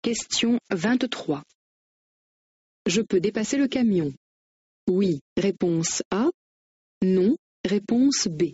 Question 23. Je peux dépasser le camion. Oui, réponse A. Non, réponse B.